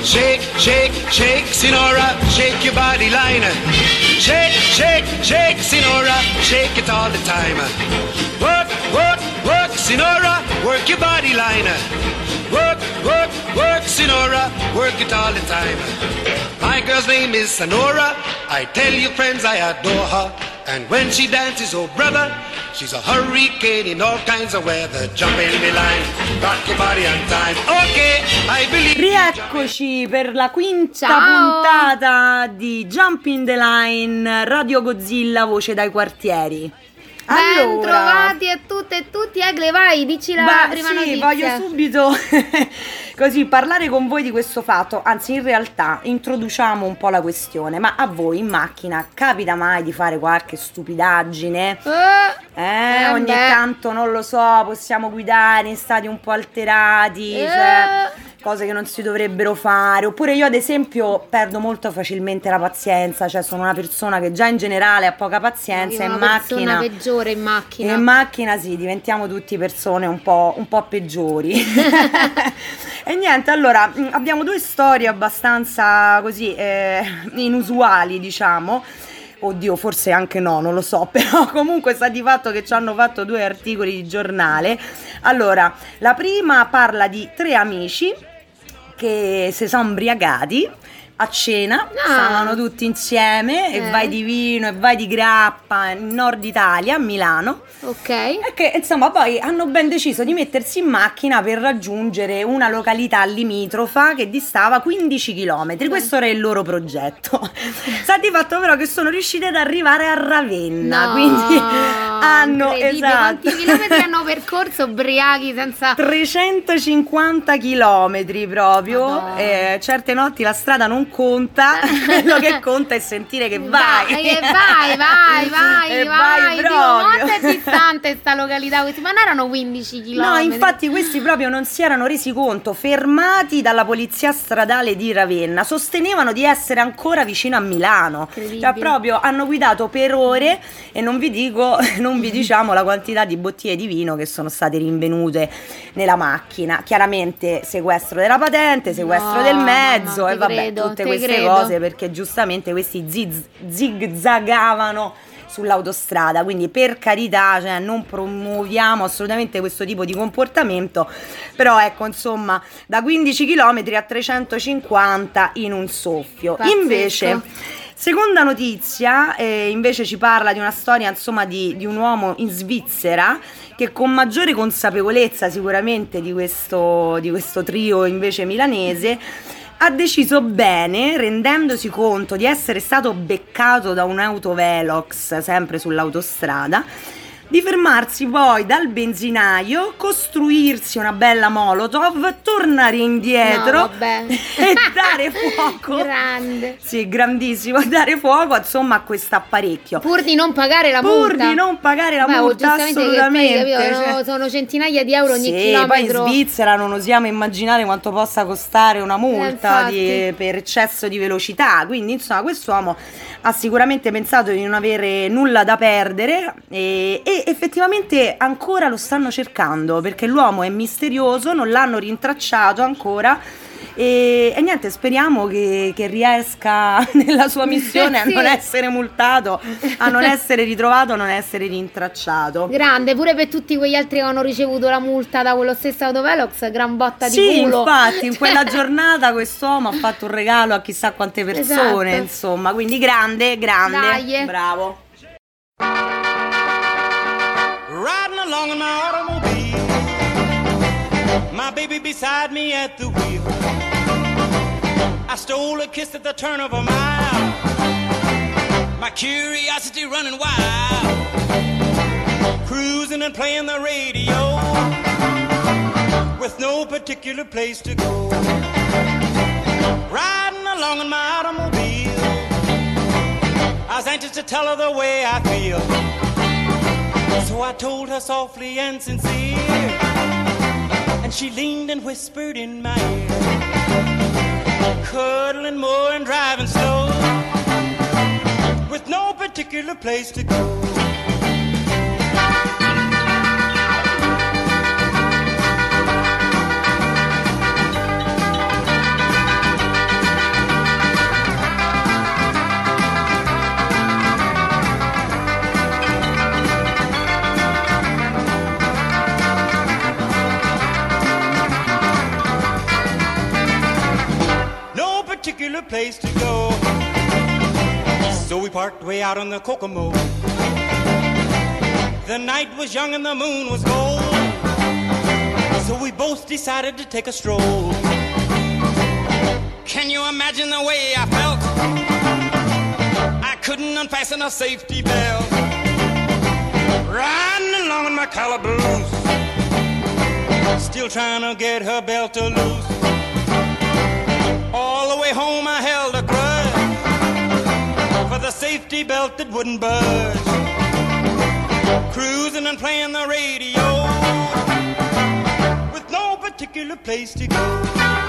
Shake, shake, shake, Sinora, shake your body line. Shake, shake, shake, Sinora, shake it all the time. Work, work, work, Sinora, work your body line. Work, work, work, Sinora, work it all the time. My girl's name is Sonora. I tell you friends I adore her. And when she dances, oh brother, she's a hurricane in all kinds of weather. Jump in the line, rock your body on time. Ok, I believe. Rieccoci per la quinta puntata di Jump in the Line, Radio Godzilla, voce dai quartieri. Ben trovati a tutte e tutti. Egle, vai, dici la prima notizia. Voglio subito così parlare con voi di questo fatto. Anzi, in realtà introduciamo un po' la questione. Ma a voi in macchina capita mai di fare qualche stupidaggine? Ogni tanto, non lo so, possiamo guidare in stati un po' alterati, cioè cose che non si dovrebbero fare. Oppure io ad esempio perdo molto facilmente la pazienza, cioè sono una persona che già in generale ha poca pazienza. Io in una macchina persona peggiore in macchina. In macchina sì, diventiamo tutti persone un po' peggiori. E niente, allora abbiamo due storie abbastanza così inusuali, diciamo. Oddio, forse anche no, non lo so, però comunque sta di fatto che ci hanno fatto due articoli di giornale. Allora, la prima parla di 3 amici che si sono imbriagati a cena, stavano tutti insieme e vai di vino e vai di grappa in Nord Italia, a Milano. Ok. E che insomma poi hanno ben deciso di mettersi in macchina per raggiungere una località limitrofa che distava 15 km. Questo era il loro progetto. Sta di fatto però che sono riusciti ad arrivare a Ravenna, quindi hanno Quanti chilometri hanno percorso ubriachi senza 350 chilometri proprio. Certe notti la strada non conta, quello che conta è sentire che vai proprio. Quanto è distante sta località? Questi, ma non erano 15 km? No, infatti questi proprio non si erano resi conto, fermati dalla polizia stradale di Ravenna, sostenevano di essere ancora vicino a Milano, cioè proprio hanno guidato per ore e non vi diciamo la quantità di bottiglie di vino che sono state rinvenute nella macchina. Chiaramente sequestro della patente, sequestro del mezzo e vabbè, tutte queste cose, perché giustamente questi zigzagavano sull'autostrada, quindi per carità, cioè, non promuoviamo assolutamente questo tipo di comportamento, però ecco, insomma, da 15 km a 350 in un soffio. Pazzesco. Invece, seconda notizia, invece ci parla di una storia, insomma, di un uomo in Svizzera che con maggiore consapevolezza sicuramente di questo trio invece milanese ha deciso bene, rendendosi conto di essere stato beccato da un autovelox sempre sull'autostrada, di fermarsi poi dal benzinaio, costruirsi una bella molotov, tornare indietro e dare fuoco. Grande. Sì, grandissimo, dare fuoco insomma a questo apparecchio. Pur di non pagare la multa. Pur di non pagare la multa, assolutamente. Che sono centinaia di euro ogni chilometro. Poi in Svizzera non osiamo immaginare quanto possa costare una multa per eccesso di velocità. Quindi insomma quest'uomo ha sicuramente pensato di non avere nulla da perdere e effettivamente ancora lo stanno cercando, perché l'uomo è misterioso, non l'hanno rintracciato ancora e niente, speriamo che riesca nella sua missione a non essere multato, a non essere ritrovato, a non essere rintracciato. Grande, pure per tutti quegli altri che hanno ricevuto la multa da quello stesso autovelox, gran botta di culo. Sì, infatti in quella giornata quest'uomo ha fatto un regalo a chissà quante persone, insomma, quindi grande, Dai. bravo. Riding along in my automobile, my baby beside me at the wheel. I stole a kiss at the turn of a mile, my curiosity running wild, cruising and playing the radio, with no particular place to go. Riding along in my automobile, I was anxious to tell her the way I feel. So I told her softly and sincere, and she leaned and whispered in my ear, cuddling more and driving slow, with no particular place to go. particular place to go. So we parked way out on the Kokomo. The night was young and the moon was gold. So we both decided to take a stroll. Can you imagine the way I felt? I couldn't unfasten a safety belt. Riding along in my calaboose, still trying to get her belt to loose. All the way home I held a grudge for the safety belt that wouldn't budge. Cruising and playing the radio with no particular place to go.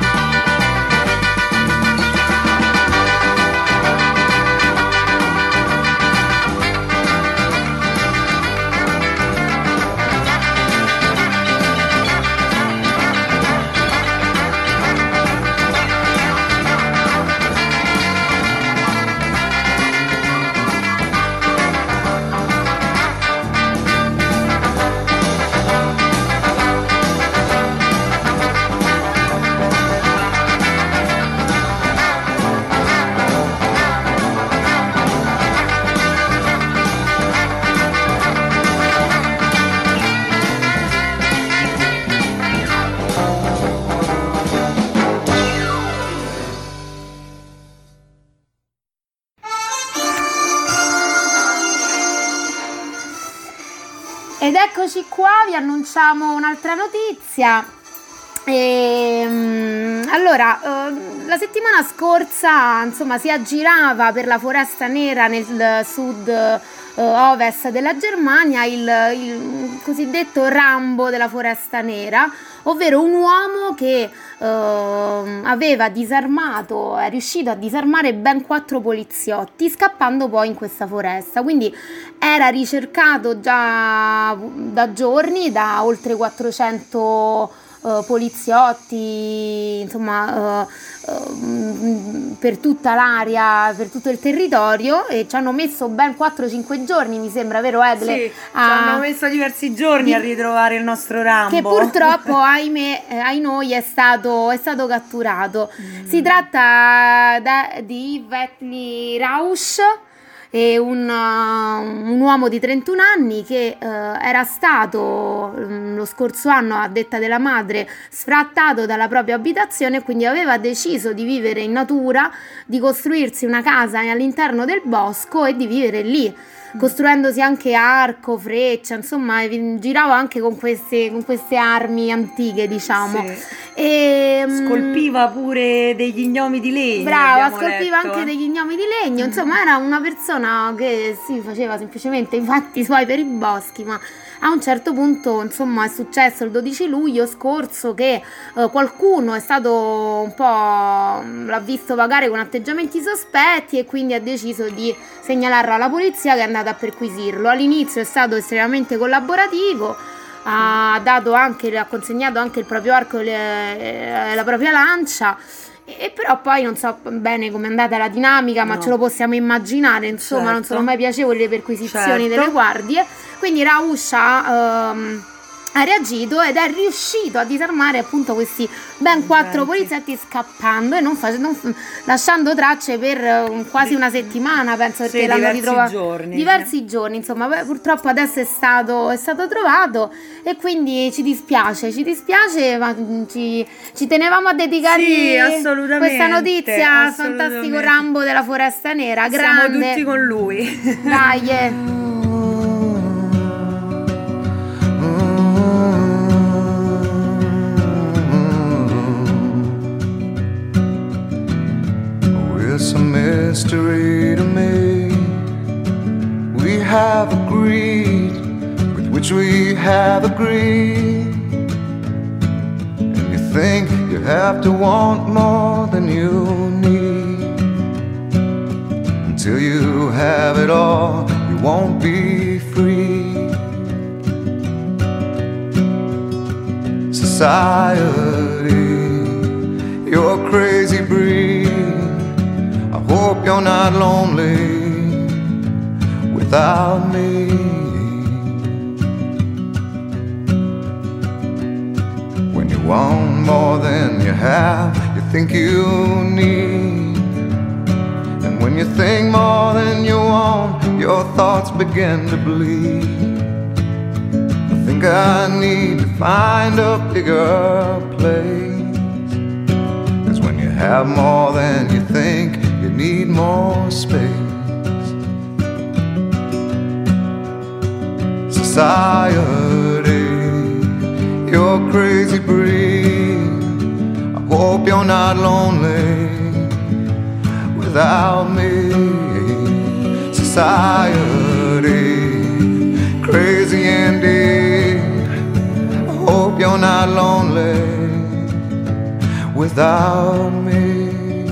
Ed eccoci qua, vi annunciamo un'altra notizia. Allora, la settimana scorsa, insomma, si aggirava per la Foresta Nera nel sud ovest della Germania il cosiddetto Rambo della Foresta Nera, ovvero un uomo che aveva disarmato, è riuscito a disarmare ben 4 poliziotti scappando poi in questa foresta. Quindi era ricercato già da giorni da oltre 400 poliziotti, insomma, per tutta l'area, per tutto il territorio, e ci hanno messo ben 4-5 giorni, mi sembra, vero Egle? Sì, ci hanno messo diversi giorni a ritrovare il nostro Rambo, che purtroppo, ahimè, ai noi è stato catturato. Si tratta di Vetli Rausch, è un uomo di 31 anni che era stato lo scorso anno, a detta della madre, sfrattato dalla propria abitazione, e quindi aveva deciso di vivere in natura, di costruirsi una casa all'interno del bosco e di vivere lì, costruendosi anche arco, freccia, insomma girava anche con queste armi antiche, diciamo. Sì. E scolpiva pure degli gnomi di legno. Brava, scolpiva anche degli gnomi di legno, insomma era una persona che si faceva semplicemente i fatti suoi per i boschi. Ma a un certo punto, insomma, è successo il 12 luglio scorso che qualcuno è stato un po', l'ha visto vagare con atteggiamenti sospetti e quindi ha deciso di segnalarlo alla polizia, che è andata a perquisirlo. All'inizio è stato estremamente collaborativo, ha consegnato anche il proprio arco e la propria lancia, e però poi non so bene com'è andata la dinamica, ma ce lo possiamo immaginare, insomma. Certo. Non sono mai piacevoli le perquisizioni Certo. delle guardie, quindi Rausch ha reagito ed è riuscito a disarmare appunto questi ben 4 poliziotti scappando e non lasciando tracce per quasi una settimana, penso, perché l'hanno ritrovato diversi giorni, insomma. Purtroppo adesso è stato trovato, e quindi ci dispiace, ma ci tenevamo a dedicargli questa notizia. Fantastico Rambo della Foresta Nera, grande. Siamo tutti con lui. Dai. It's a mystery to me. We have agreed with which we have agreed. And you think you have to want more than you need. Until you have it all, you won't be free. Society, you're a crazy breed. Hope you're not lonely without me. When you want more than you have, you think you need. When you think more than you want, your thoughts begin to bleed. I think I need to find a bigger place. 'Cause when you have more than you think, you need more space. Society, you're crazy breed. I hope you're not lonely without me. Society, crazy indeed. I hope you're not lonely without me.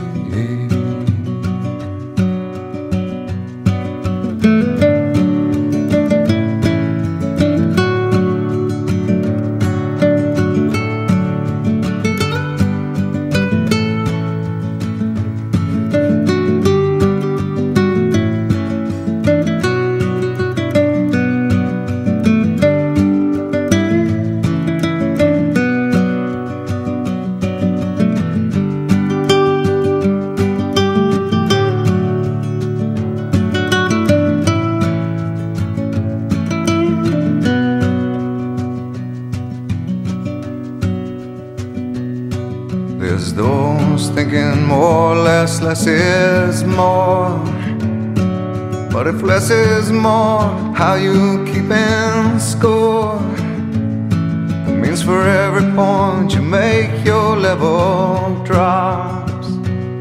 There's those thinking more, less is more. But if less is more, how you keeping score? It means for every point you make, your level drops.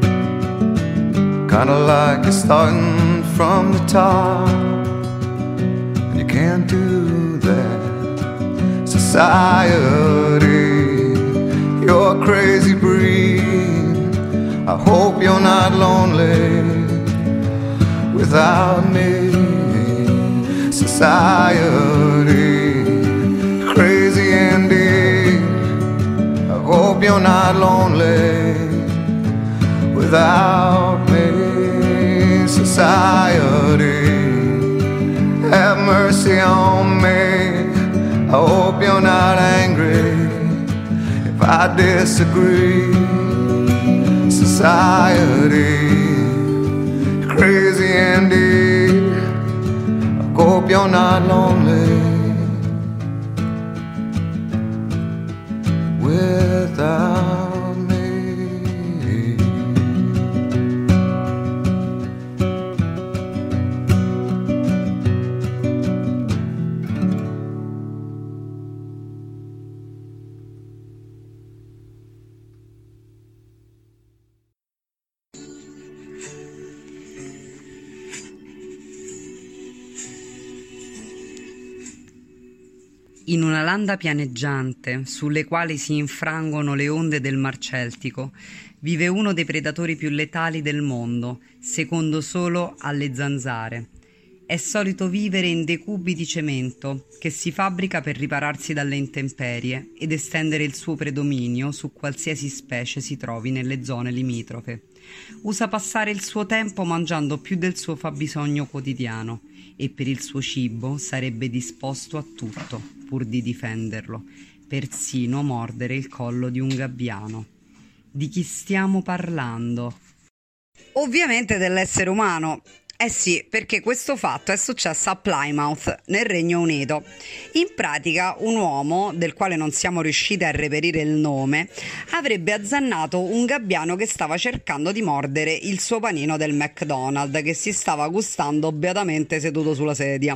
Kinda like you're starting from the top, and you can't do that. Society, you're a crazy breed. I hope you're not lonely without me. Society, crazy indeed. I hope you're not lonely without me. Society, have mercy on me. I hope you're not angry if I disagree. Society, crazy indeed. I hope you're not lonely without me. In una landa pianeggiante, sulle quali si infrangono le onde del Mar Celtico, vive uno dei predatori più letali del mondo, secondo solo alle zanzare. È solito vivere in dei cubi di cemento che si fabbrica per ripararsi dalle intemperie ed estendere il suo predominio su qualsiasi specie si trovi nelle zone limitrofe. Usa passare il suo tempo mangiando più del suo fabbisogno quotidiano e per il suo cibo sarebbe disposto a tutto pur di difenderlo, persino mordere il collo di un gabbiano. Di chi stiamo parlando? Ovviamente dell'essere umano. Eh sì, perché questo fatto è successo a Plymouth, nel Regno Unito. In pratica, un uomo, del quale non siamo riusciti a reperire il nome, avrebbe azzannato un gabbiano che stava cercando di mordere il suo panino del McDonald's, che si stava gustando beatamente seduto sulla sedia.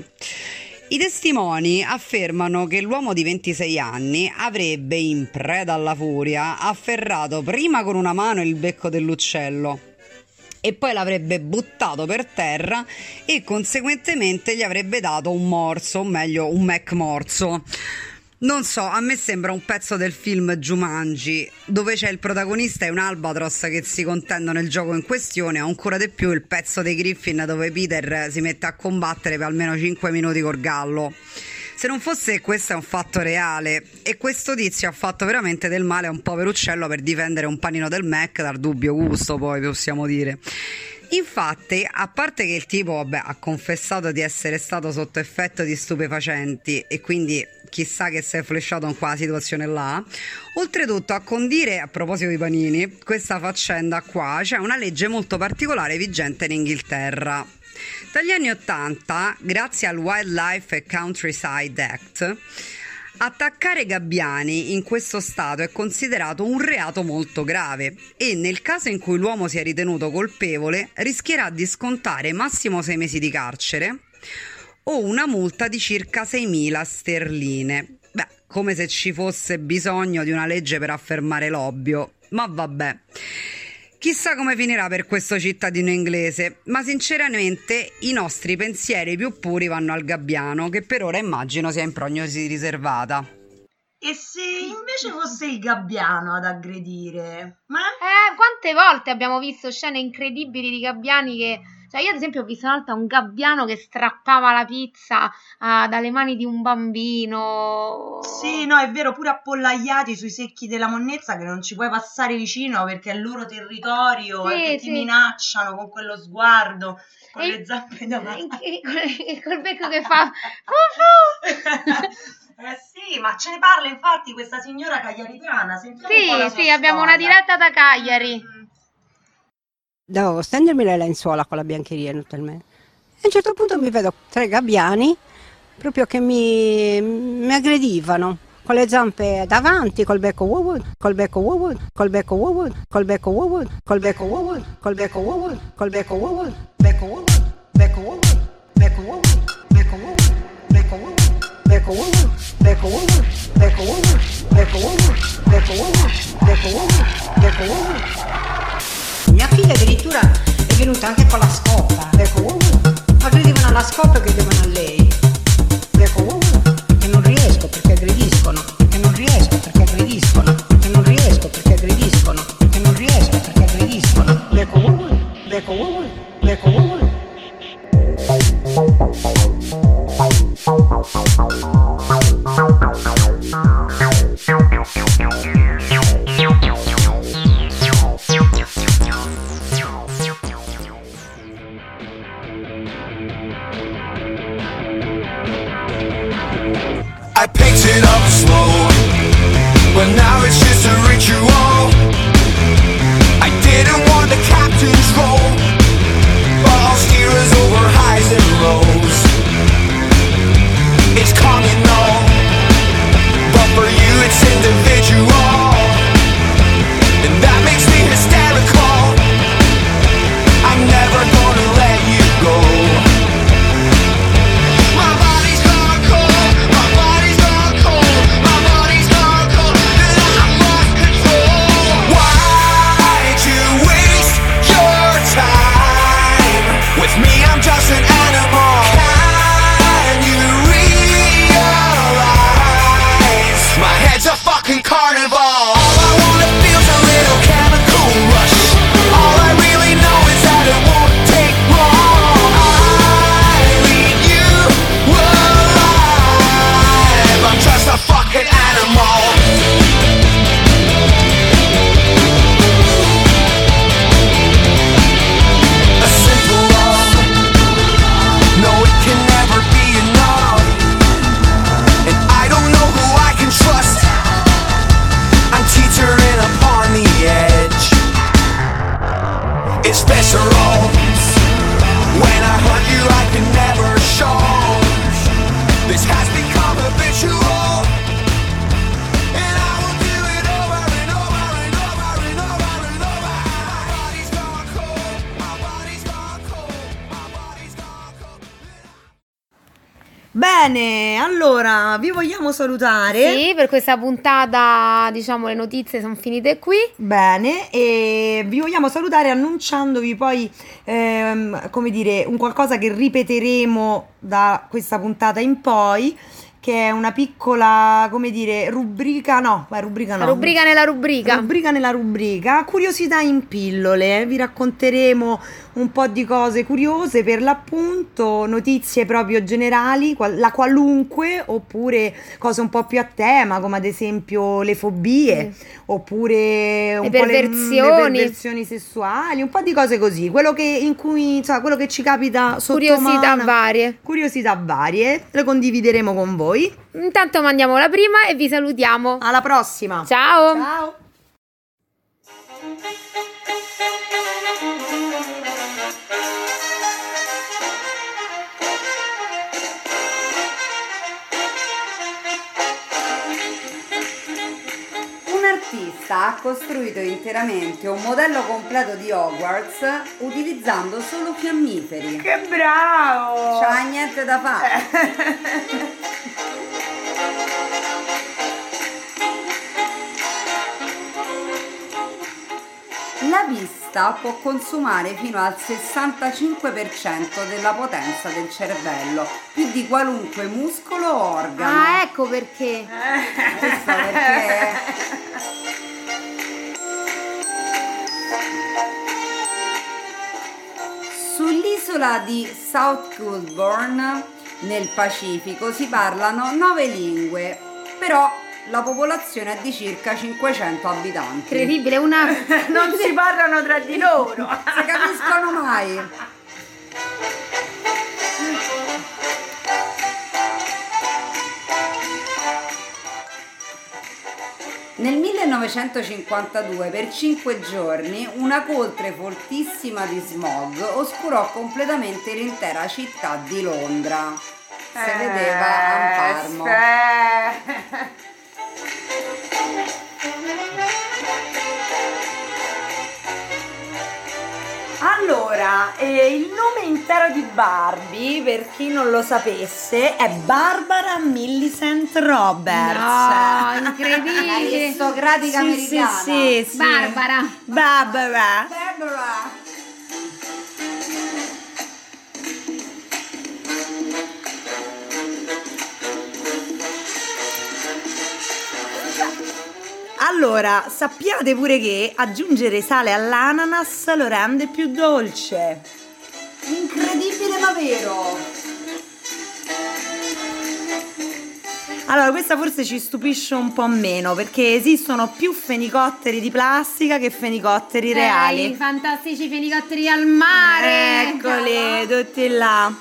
I testimoni affermano che l'uomo di 26 anni avrebbe, in preda alla furia, afferrato prima con una mano il becco dell'uccello e poi l'avrebbe buttato per terra e conseguentemente gli avrebbe dato un morso, o meglio un McMorso. Non so, a me sembra un pezzo del film Jumanji, dove c'è il protagonista e un albatros che si contendono il gioco in questione, o ancora di più il pezzo dei Griffin dove Peter si mette a combattere per almeno 5 minuti col gallo. Se non fosse che questo è un fatto reale e questo tizio ha fatto veramente del male a un povero uccello per difendere un panino del Mac dal dubbio gusto, poi possiamo dire. Infatti, a parte che il tipo, ha confessato di essere stato sotto effetto di stupefacenti e quindi chissà che si è flashato in quella situazione là, oltretutto a condire, a proposito di panini, questa faccenda qua, c'è una legge molto particolare vigente in Inghilterra. Dagli anni 80, grazie al Wildlife and Countryside Act, attaccare gabbiani in questo stato è considerato un reato molto grave e nel caso in cui l'uomo sia ritenuto colpevole rischierà di scontare massimo 6 mesi di carcere o una multa di circa 6.000 sterline. Come se ci fosse bisogno di una legge per affermare l'ovvio, ma vabbè. Chissà come finirà per questo cittadino inglese, ma sinceramente i nostri pensieri più puri vanno al gabbiano, che per ora immagino sia in prognosi riservata. E se invece fosse il gabbiano ad aggredire? Quante volte abbiamo visto scene incredibili di gabbiani che... Cioè, io ad esempio ho visto una volta un gabbiano che strappava la pizza dalle mani di un bambino. Sì, no, è vero, pure appollaiati sui secchi della monnezza che non ci puoi passare vicino perché è il loro territorio e che ti minacciano con quello sguardo, con le zampe davanti. Col becco che fa... Sì, ma ce ne parla infatti questa signora cagliaritana. Sì, abbiamo una diretta da Cagliari. Dovevo stendermi le lenzuola con la biancheria naturalmente. E a un certo punto mi vedo 3 gabbiani proprio che mi aggredivano con le zampe davanti, col becco col becco col becco col becco col becco col becco col becco becco becco becco Mia figlia addirittura è venuta anche con la scopa. Aggredivano alla scopa e aggredivano a lei. Perché non riesco, perché aggrediscono. Perché non riesco, perché aggrediscono. Perché non riesco, perché aggrediscono. Perché non riesco, perché aggrediscono. I picked it up slow, but now it's just a ritual. I didn't want the captain's role, but I'll steer us over highs and lows. It's communal, but for you it's individual, and that makes me hysterical. I'm never gonna let you go. My body's gone cold, my body's gone cold, my body's gone cold, and I've lost control. Why'd you waste your time? With me I'm just an animal. Can you realize my head's a fucking carnival? All I wanna feel's a little chemical rush. All I really know is that it won't take long. I leave you alive. I'm just a fucking animal. A simple love, no, it can never be enough. And I don't know who I can trust. I'm teetering upon the edge. It's visceral. When I hunt you I can never show. This has become habitual, and I will do it over and over and over and over and over. My body's gone cold, my body's gone cold, my body's gone cold. Bene, allora vi vogliamo salutare. Sì, per questa puntata, diciamo, le notizie sono finite qui. Bene, e vi vogliamo salutare annunciandovi poi come dire, un qualcosa che ripeteremo da questa puntata in poi, che è una piccola, come dire, rubrica nella rubrica, curiosità in pillole. Vi racconteremo un po' di cose curiose, per l'appunto, notizie proprio generali, la qualunque, oppure cose un po' più a tema, come ad esempio le fobie, oppure un po' le perversioni sessuali, un po' di cose così, quello che ci capita sotto mano. Curiosità varie, le condivideremo con voi. Intanto mandiamo la prima e vi salutiamo. Alla prossima. Ciao. Ciao. Un artista ha costruito interamente un modello completo di Hogwarts utilizzando solo fiammiferi. Che bravo! C'ha niente da fare. La vista può consumare fino al 65% della potenza del cervello, più di qualunque muscolo o organo. Ah, ecco perché. Questo perché sull'isola di South Goulburn, nel Pacifico, si parlano 9 lingue, però la popolazione è di circa 500 abitanti. Incredibile, Non si parlano tra di loro. Non si capiscono mai. Nel 1952, per 5 giorni, una coltre fortissima di smog oscurò completamente l'intera città di Londra. Si vedeva a Parmo. Allora, il nome intero di Barbie, per chi non lo sapesse, è Barbara Millicent Roberts. No, incredibile. Aristocratica americana. Sì. Barbara. Allora, sappiate pure che aggiungere sale all'ananas lo rende più dolce. Incredibile ma vero. Allora, questa forse ci stupisce un po' meno, perché esistono più fenicotteri di plastica che fenicotteri reali. I fantastici fenicotteri al mare. Eccoli, tutti là.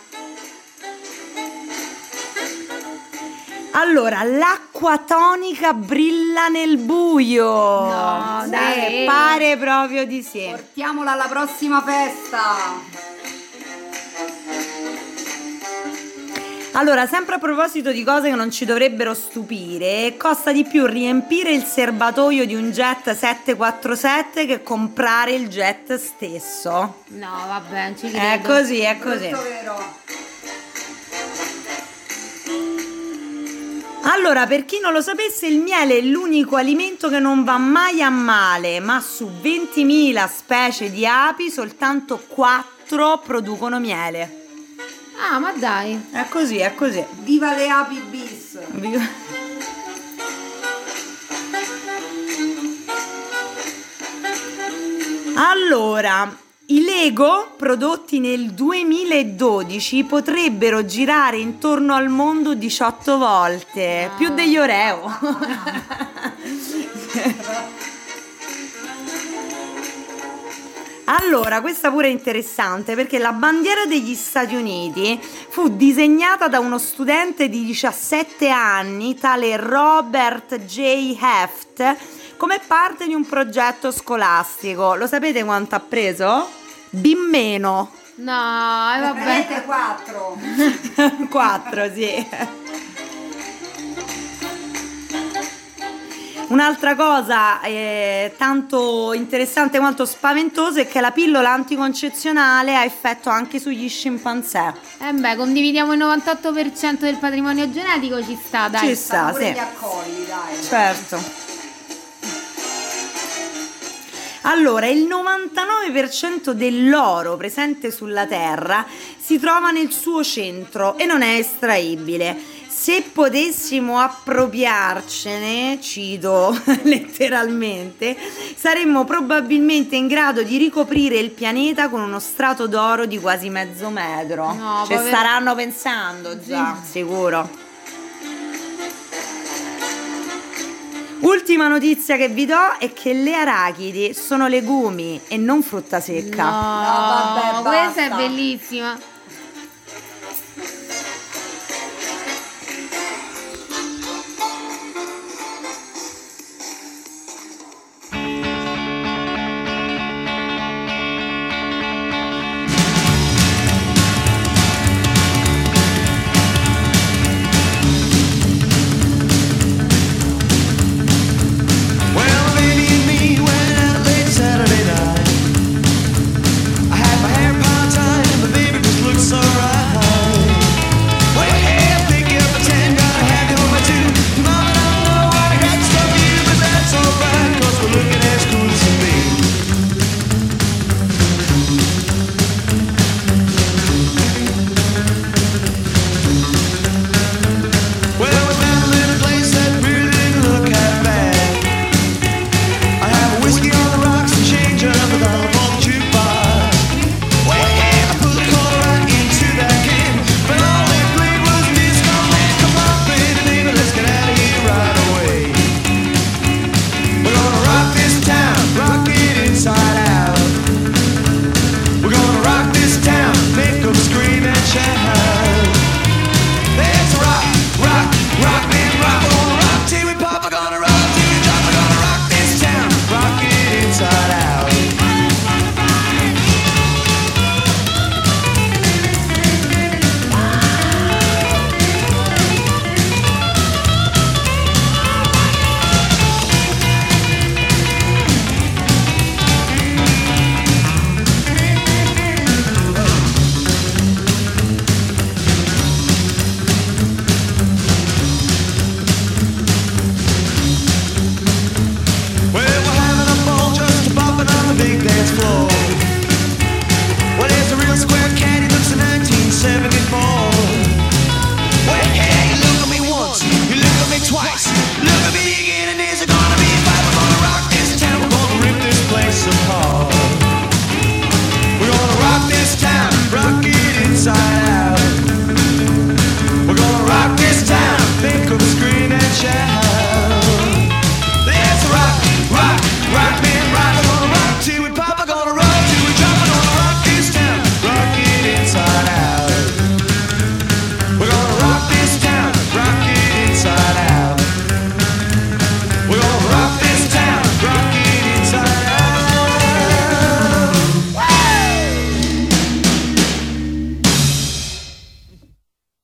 Allora, l'acqua tonica brilla nel buio. No, Sì, dai. pare proprio di sì. Portiamola alla prossima festa. Allora, sempre a proposito di cose che non ci dovrebbero stupire, costa di più riempire il serbatoio di un jet 747 che comprare il jet stesso. No, vabbè, non ci credo. È così, è così. Questo è vero. Allora, per chi non lo sapesse, il miele è l'unico alimento che non va mai a male, ma su 20.000 specie di api soltanto 4 producono miele. Ah, ma dai. È così, è così. Viva le api bis. Allora, i Lego prodotti nel 2012 potrebbero girare intorno al mondo 18 volte, più degli Oreo. Allora, questa pure è interessante perché la bandiera degli Stati Uniti fu disegnata da uno studente di 17 anni, tale Robert J. Heft, come parte di un progetto scolastico. Lo sapete quanto ha preso? Meno. No, vabbè. 4. 4, sì. Un'altra cosa tanto interessante quanto spaventosa è che la pillola anticoncezionale ha effetto anche sugli scimpanzé. Condividiamo il 98% del patrimonio genetico, ci sta, dai. Ci sta, Pure sì. gli accolli, dai. Certo. Allora, il 99% dell'oro presente sulla Terra si trova nel suo centro e non è estraibile. se potessimo appropriarcene, cito letteralmente, saremmo probabilmente in grado di ricoprire il pianeta con uno strato d'oro di quasi mezzo metro. No, cioè povero- staranno pensando già, sicuro. Ultima notizia che vi do è che le arachidi sono legumi e non frutta secca. No, vabbè, questa è basta. bellissima.